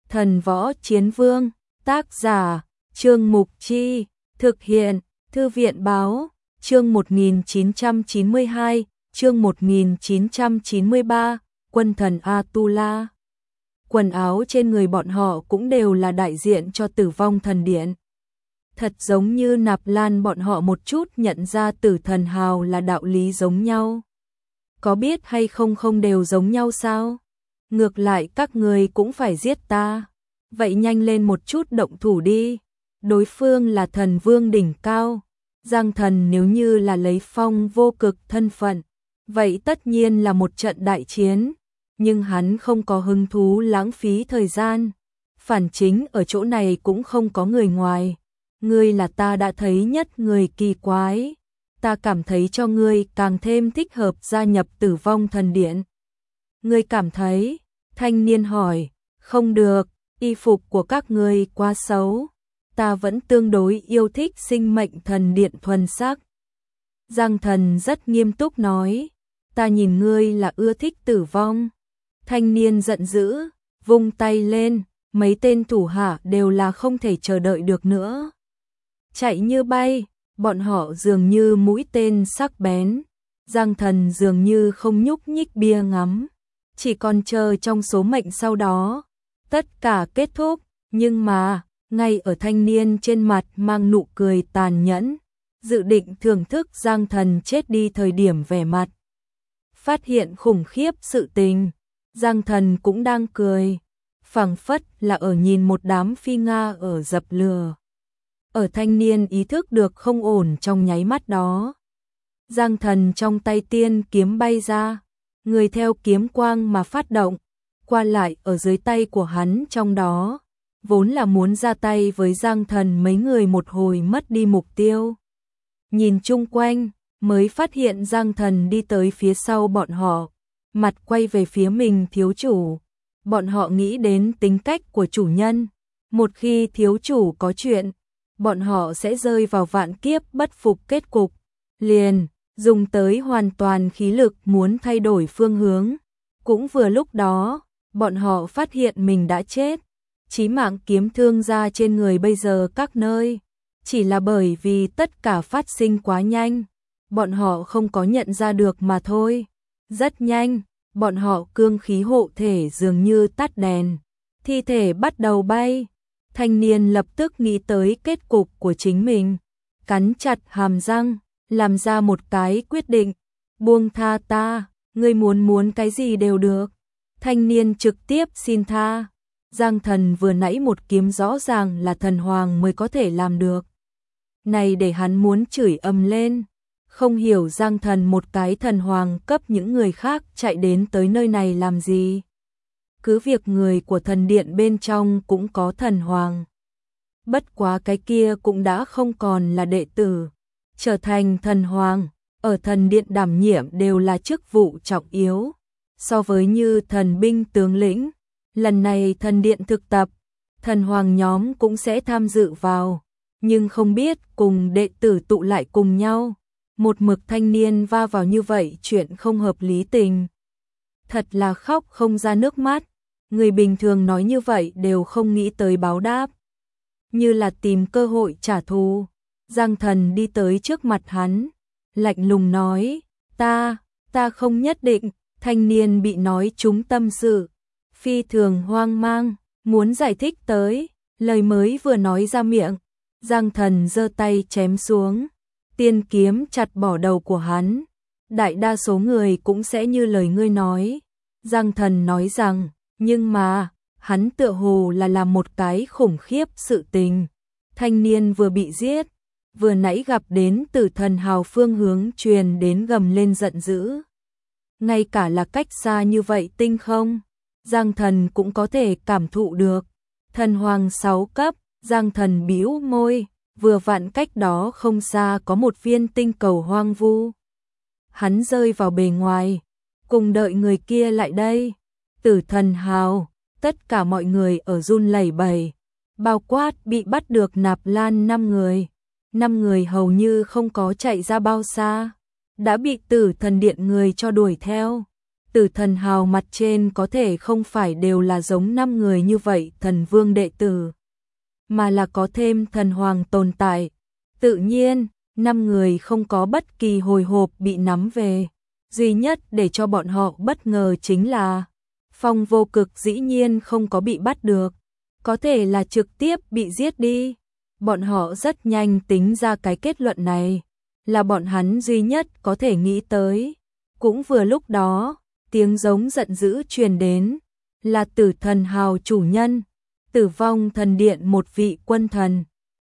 Thần Võ Chiến Vương, tác giả, Trương Mục Chi, thực hiện, Thư viện Báo, chương 1992, chương 1993, quân thần Atula. Quần áo trên người bọn họ cũng đều là đại diện cho Tử Vong Thần Điện. Thật giống như Nạp Lan bọn họ một chút nhận ra Tử Thần Hào là đạo lý giống nhau. Có biết hay không không đều giống nhau sao? Ngược lại các người cũng phải giết ta. Vậy nhanh lên một chút động thủ đi. Đối phương là thần vương đỉnh cao. Giang Thần nếu như là lấy Phong Vô Cực thân phận, vậy tất nhiên là một trận đại chiến. Nhưng hắn không có hứng thú lãng phí thời gian. Phản chính ở chỗ này cũng không có người ngoài. Ngươi là ta đã thấy nhất người kỳ quái. Ta cảm thấy cho ngươi càng thêm thích hợp gia nhập Tử Vong Thần Điện. Ngươi cảm thấy? Thanh niên hỏi. Không được, y phục của các ngươi quá xấu. Ta vẫn tương đối yêu thích sinh mệnh thần điện thuần sắc. Giang Thần rất nghiêm túc nói. Ta nhìn ngươi là ưa thích tử vong. Thanh niên giận dữ, vung tay lên, mấy tên thủ hạ đều là không thể chờ đợi được nữa. Chạy như bay, bọn họ dường như mũi tên sắc bén. Giang Thần dường như không nhúc nhích bia ngắm, chỉ còn chờ trong số mệnh sau đó. Tất cả kết thúc, nhưng mà, ngay ở thanh niên trên mặt mang nụ cười tàn nhẫn, dự định thưởng thức Giang Thần chết đi thời điểm vẻ mặt. Phát hiện khủng khiếp sự tình, Giang Thần cũng đang cười, phảng phất là ở nhìn một đám phi Nga ở dập lửa. Ở thanh niên ý thức được không ổn trong nháy mắt đó. Giang Thần trong tay tiên kiếm bay ra, người theo kiếm quang mà phát động, qua lại ở dưới tay của hắn trong đó, vốn là muốn ra tay với Giang Thần mấy người một hồi mất đi mục tiêu. Nhìn chung quanh, mới phát hiện Giang Thần đi tới phía sau bọn họ, mặt quay về phía mình thiếu chủ. Bọn họ nghĩ đến tính cách của chủ nhân, một khi thiếu chủ có chuyện, bọn họ sẽ rơi vào vạn kiếp bất phục kết cục, liền dùng tới hoàn toàn khí lực muốn thay đổi phương hướng. Cũng vừa lúc đó, bọn họ phát hiện mình đã chết, chí mạng kiếm thương ra trên người bây giờ các nơi, chỉ là bởi vì tất cả phát sinh quá nhanh, bọn họ không có nhận ra được mà thôi. Rất nhanh, bọn họ cương khí hộ thể dường như tắt đèn, thi thể bắt đầu bay. Thanh niên lập tức nghĩ tới kết cục của chính mình, cắn chặt hàm răng, làm ra một cái quyết định, buông tha ta, ngươi muốn cái gì đều được. Thanh niên trực tiếp xin tha. Giang Thần vừa nãy một kiếm rõ ràng là thần hoàng mới có thể làm được. Này để hắn muốn chửi ầm lên, không hiểu Giang Thần một cái thần hoàng cấp những người khác chạy đến tới nơi này làm gì. Cứ việc người của thần điện bên trong cũng có thần hoàng. Bất quá cái kia cũng đã không còn là đệ tử. Trở thành thần hoàng, ở thần điện đảm nhiệm đều là chức vụ trọng yếu. So với như thần binh tướng lĩnh, lần này thần điện thực tập, thần hoàng nhóm cũng sẽ tham dự vào. Nhưng không biết cùng đệ tử tụ lại cùng nhau. Một mực thanh niên va vào như vậy chuyện không hợp lý tình. Thật là khóc không ra nước mắt. Người bình thường nói như vậy đều không nghĩ tới báo đáp. Như là tìm cơ hội trả thù. Giang Thần đi tới trước mặt hắn, lạnh lùng nói, ta không nhất định. Thanh niên bị nói trúng tâm sự, phi thường hoang mang, muốn giải thích tới, lời mới vừa nói ra miệng. Giang Thần giơ tay chém xuống, tiên kiếm chặt bỏ đầu của hắn. Đại đa số người cũng sẽ như lời ngươi nói. Giang Thần nói rằng, nhưng mà, hắn tựa hồ là làm một cái khủng khiếp sự tình. Thanh niên vừa bị giết, vừa nãy gặp đến Tử Thần Hào phương hướng truyền đến gầm lên giận dữ. Ngay cả là cách xa như vậy tinh không, Giang Thần cũng có thể cảm thụ được. Thần hoàng 6 cấp, Giang Thần bĩu môi, vừa vặn cách đó không xa có một viên tinh cầu hoang vu. Hắn rơi vào bề ngoài, cùng đợi người kia lại đây. Tử Thần Hào, tất cả mọi người ở run lẩy bẩy, bao quát bị bắt được Nạp Lan 5 người. 5 người hầu như không có chạy ra bao xa, đã bị Tử Thần Điện người cho đuổi theo. Tử thần hào mặt trên có thể không phải đều là giống 5 người như vậy thần vương đệ tử, mà là có thêm thần hoàng tồn tại. Tự nhiên, 5 người không có bất kỳ hồi hộp bị nắm về. Duy nhất để cho bọn họ bất ngờ chính là Phong Vô Cực dĩ nhiên không có bị bắt được, có thể là trực tiếp bị giết đi. Bọn họ rất nhanh tính ra cái kết luận này, là bọn hắn duy nhất có thể nghĩ tới. Cũng vừa lúc đó, tiếng giống giận dữ truyền đến, là Tử thần hào chủ nhân, Tử vong thần điện một vị quân thần,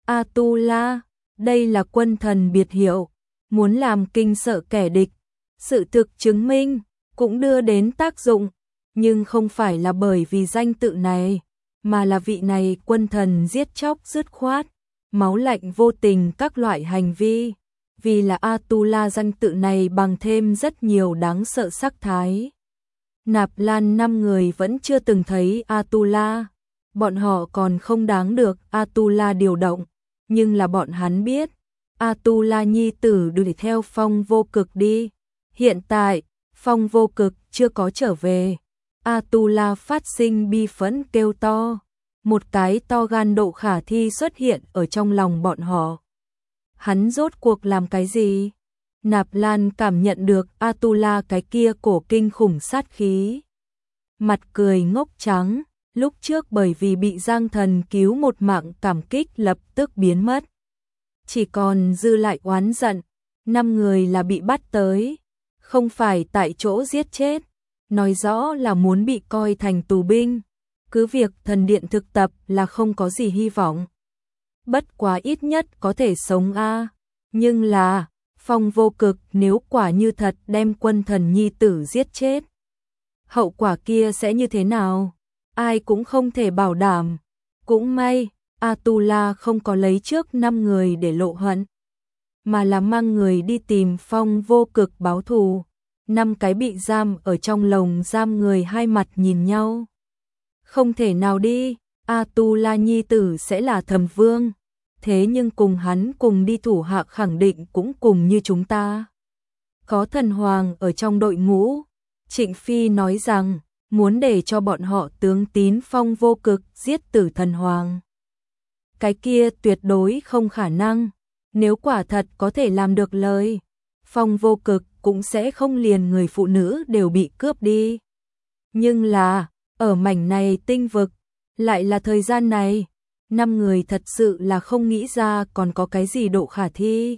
Atula. Đây là quân thần biệt hiệu, muốn làm kinh sợ kẻ địch. Sự thực chứng minh, cũng đưa đến tác dụng, nhưng không phải là bởi vì danh tự này, mà là vị này quân thần giết chóc dứt khoát, máu lạnh vô tình các loại hành vi. Vì là Atula danh tự này bằng thêm rất nhiều đáng sợ sắc thái. Nạp Lan 5 người vẫn chưa từng thấy Atula, bọn họ còn không đáng được Atula điều động, nhưng là bọn hắn biết, Atula nhi tử đuổi theo Phong Vô Cực đi. Hiện tại, Phong Vô Cực chưa có trở về, Atula phát sinh bi phẫn kêu to, một cái to gan độ khả thi xuất hiện ở trong lòng bọn họ. Hắn rốt cuộc làm cái gì? Nạp Lan cảm nhận được Atula cái kia cổ kinh khủng sát khí. Mặt cười ngốc trắng, lúc trước bởi vì bị Giang Thần cứu một mạng cảm kích lập tức biến mất. Chỉ còn dư lại oán giận, 5 người là bị bắt tới, không phải tại chỗ giết chết, nói rõ là muốn bị coi thành tù binh. Cứ việc thần điện thực tập là không có gì hy vọng. Bất quá ít nhất có thể sống a. Nhưng là, Phong Vô Cực nếu quả như thật đem quân thần nhi tử giết chết, hậu quả kia sẽ như thế nào? Ai cũng không thể bảo đảm. Cũng may, Atula không có lấy trước 5 người để lộ hận, mà là mang người đi tìm Phong Vô Cực báo thù. 5 cái bị giam ở trong lồng giam người hai mặt nhìn nhau. Không thể nào đi, Atula nhi tử sẽ là thần vương, thế nhưng cùng hắn cùng đi thủ hạ khẳng định cũng cùng như chúng ta. Có thần hoàng ở trong đội ngũ, Trịnh Phi nói rằng, muốn để cho bọn họ tướng tín Phong Vô Cực giết tử thần hoàng. Cái kia tuyệt đối không khả năng, nếu quả thật có thể làm được lời, Phong Vô Cực cũng sẽ không liền người phụ nữ đều bị cướp đi. Nhưng là, ở mảnh này tinh vực, lại là thời gian này, 5 người thật sự là không nghĩ ra còn có cái gì độ khả thi.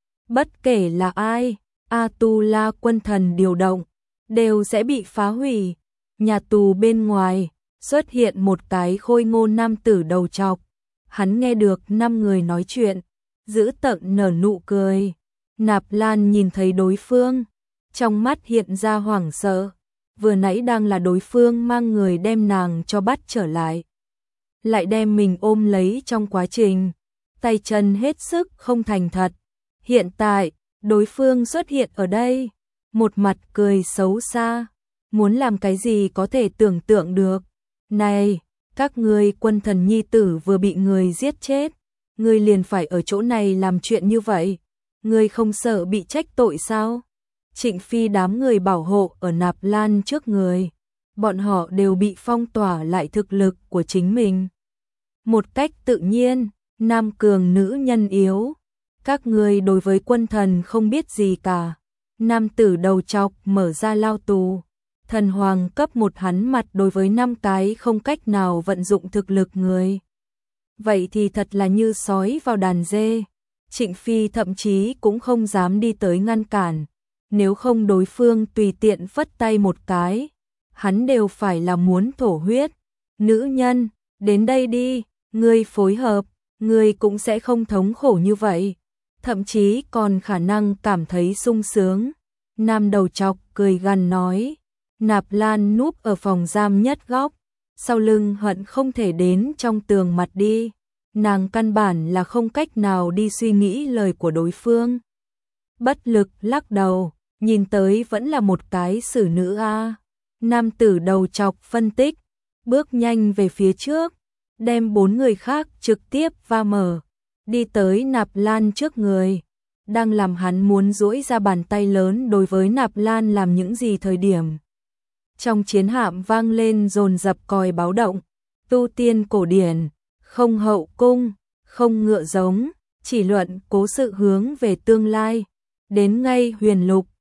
Bất kể là ai, Atula quân thần điều động, đều sẽ bị phá hủy. Nhà tù bên ngoài, xuất hiện một cái khôi ngô nam tử đầu trọc. Hắn nghe được 5 người nói chuyện, giữ tợn nở nụ cười. Nạp Lan nhìn thấy đối phương, trong mắt hiện ra hoảng sợ. Vừa nãy đang là đối phương mang người đem nàng cho bắt trở lại, lại đem mình ôm lấy trong quá trình, tay chân hết sức không thành thật. Hiện tại, đối phương xuất hiện ở đây, một mặt cười xấu xa, muốn làm cái gì có thể tưởng tượng được. Này, các ngươi quân thần nhi tử vừa bị người giết chết, ngươi liền phải ở chỗ này làm chuyện như vậy, ngươi không sợ bị trách tội sao? Trịnh Phi đám người bảo hộ ở Nạp Lan trước người, bọn họ đều bị phong tỏa lại thực lực của chính mình. Một cách tự nhiên, nam cường nữ nhân yếu, các ngươi đối với quân thần không biết gì cả. Nam tử đầu trọc mở ra lao tù, thần hoàng cấp một hắn mặt đối với 5 cái không cách nào vận dụng thực lực người. Vậy thì thật là như sói vào đàn dê. Trịnh Phi thậm chí cũng không dám đi tới ngăn cản, nếu không đối phương tùy tiện phất tay một cái, hắn đều phải là muốn thổ huyết. Nữ nhân, đến đây đi, ngươi phối hợp, ngươi cũng sẽ không thống khổ như vậy, thậm chí còn khả năng cảm thấy sung sướng. Nam đầu trọc cười gằn nói. Nạp Lan núp ở phòng giam nhất góc, sau lưng hận không thể đến trong tường mặt đi. Nàng căn bản là không cách nào đi suy nghĩ lời của đối phương. Bất lực lắc đầu, nhìn tới vẫn là một cái xử nữ a. Nam tử đầu trọc phân tích, bước nhanh về phía trước, đem 4 người khác trực tiếp va mở, đi tới Nạp Lan trước người. Đang làm hắn muốn duỗi ra bàn tay lớn đối với Nạp Lan làm những gì thời điểm. Trong chiến hạm vang lên dồn dập còi báo động, tu tiên cổ điển, không hậu cung, không ngựa giống, chỉ luận cố sự hướng về tương lai. Đến ngay huyền lục,